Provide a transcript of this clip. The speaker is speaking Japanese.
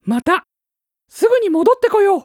またすぐに戻ってこよう。